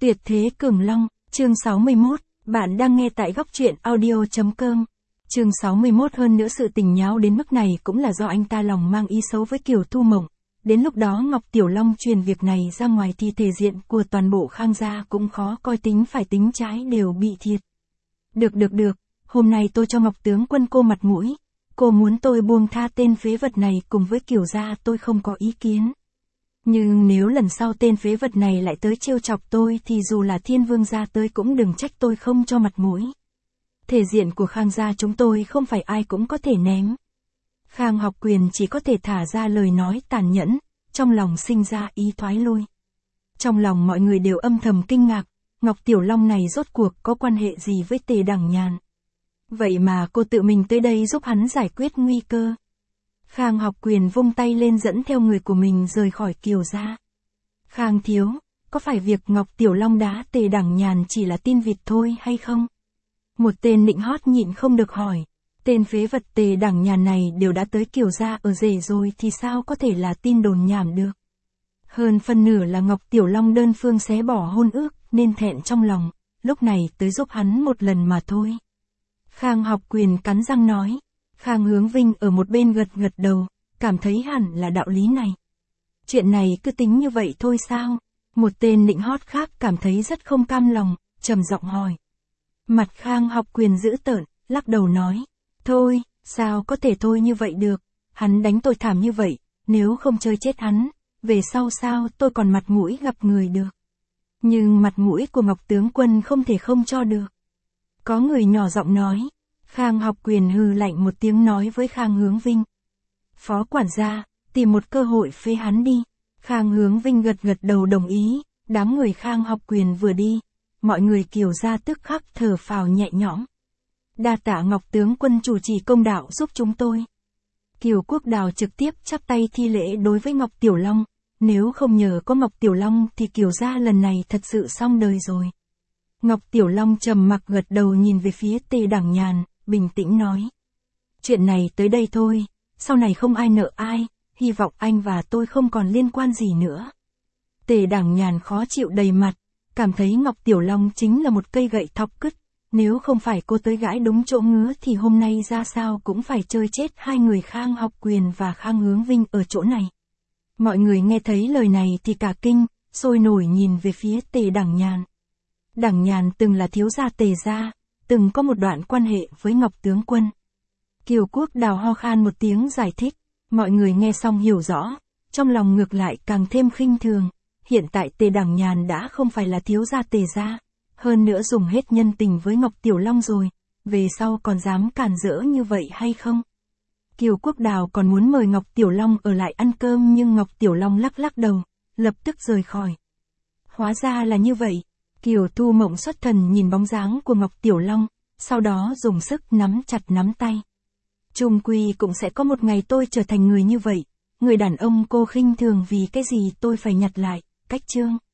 Tuyệt thế cường long, chương 61, bạn đang nghe tại góc truyện audio.com. Chương 61 hơn nữa sự tình nháo đến mức này cũng là do anh ta lòng mang ý xấu với Kiều Thu Mộng. Đến lúc đó Ngọc Tiểu Long truyền việc này ra ngoài thì thể diện của toàn bộ Khang gia cũng khó coi, tính phải tính trái đều bị thiệt. Được, hôm nay tôi cho Ngọc tướng quân cô mặt mũi. Cô muốn tôi buông tha tên phế vật này cùng với Kiều gia tôi không có ý kiến. Nhưng nếu lần sau tên phế vật này lại tới trêu chọc tôi thì dù là Thiên Vương gia tới cũng đừng trách tôi không cho mặt mũi. Thể diện của Khang gia chúng tôi không phải ai cũng có thể ném. Khang Học Quyền chỉ có thể thả ra lời nói tàn nhẫn, trong lòng sinh ra ý thoái lui. Trong lòng mọi người đều âm thầm kinh ngạc, Ngọc Tiểu Long này rốt cuộc có quan hệ gì với Tề Đằng Nhàn. Vậy mà cô tự mình tới đây giúp hắn giải quyết nguy cơ. Khang Học Quyền vung tay lên dẫn theo người của mình rời khỏi Kiều gia. Khang thiếu, có phải việc Ngọc Tiểu Long đá Tề Đằng Nhàn chỉ là tin vịt thôi hay không? Một tên nịnh hót nhịn không được hỏi. Tên phế vật Tề Đằng Nhàn này đều đã tới Kiều gia ở rể rồi thì sao có thể là tin đồn nhảm được? Hơn phân nửa là Ngọc Tiểu Long đơn phương xé bỏ hôn ước nên thẹn trong lòng, lúc này tới giúp hắn một lần mà thôi. Khang Học Quyền cắn răng nói. Khang Hướng Vinh ở một bên gật đầu, cảm thấy hẳn là đạo lý này. Chuyện này cứ tính như vậy thôi sao? Một tên nịnh hót khác cảm thấy rất không cam lòng, trầm giọng hỏi. Mặt Khang Học Quyền dữ tợn, lắc đầu nói. Thôi, sao có thể thôi như vậy được? Hắn đánh tôi thảm như vậy, nếu không chơi chết hắn, về sau sao tôi còn mặt mũi gặp người được? Nhưng mặt mũi của Ngọc tướng quân không thể không cho được. Có người nhỏ giọng nói. Khang Học Quyền hừ lạnh một tiếng nói với Khang Hướng Vinh. Phó quản gia, tìm một cơ hội phế hắn đi. Khang Hướng Vinh gật đầu đồng ý, đám người Khang Học Quyền vừa đi, mọi người Kiều gia tức khắc thở phào nhẹ nhõm. Đa tạ Ngọc tướng quân chủ trì công đạo giúp chúng tôi. Kiều Quốc Đào trực tiếp chắp tay thi lễ đối với Ngọc Tiểu Long, nếu không nhờ có Ngọc Tiểu Long thì Kiều gia lần này thật sự xong đời rồi. Ngọc Tiểu Long trầm mặc gật đầu nhìn về phía Tề Đằng Nhàn, bình tĩnh nói. Chuyện này tới đây thôi, sau này không ai nợ ai, hy vọng anh và tôi không còn liên quan gì nữa. Tề Đằng Nhàn khó chịu đầy mặt, cảm thấy Ngọc Tiểu Long chính là một cây gậy thọc cứt, nếu không phải cô tới gãi đúng chỗ ngứa thì hôm nay ra sao cũng phải chơi chết hai người Khang Học Quyền và Khang Hướng Vinh ở chỗ này. Mọi người nghe thấy lời này thì cả kinh, sôi nổi nhìn về phía Tề Đằng Nhàn. Đằng Nhàn từng là thiếu gia Tề gia, từng có một đoạn quan hệ với Ngọc tướng quân. Kiều Quốc Đào ho khan một tiếng giải thích, mọi người nghe xong hiểu rõ, trong lòng ngược lại càng thêm khinh thường. Hiện tại Tề Đằng Nhàn đã không phải là thiếu gia Tề gia, hơn nữa dùng hết nhân tình với Ngọc Tiểu Long rồi, về sau còn dám cản rỡ như vậy hay không? Kiều Quốc Đào còn muốn mời Ngọc Tiểu Long ở lại ăn cơm nhưng Ngọc Tiểu Long lắc đầu, lập tức rời khỏi. Hóa ra là như vậy. Kiều Thu Mộng xuất thần nhìn bóng dáng của Ngọc Tiểu Long, sau đó dùng sức nắm chặt nắm tay. Chung quy cũng sẽ có một ngày tôi trở thành người như vậy, người đàn ông cô khinh thường vì cái gì tôi phải nhặt lại, cách chương.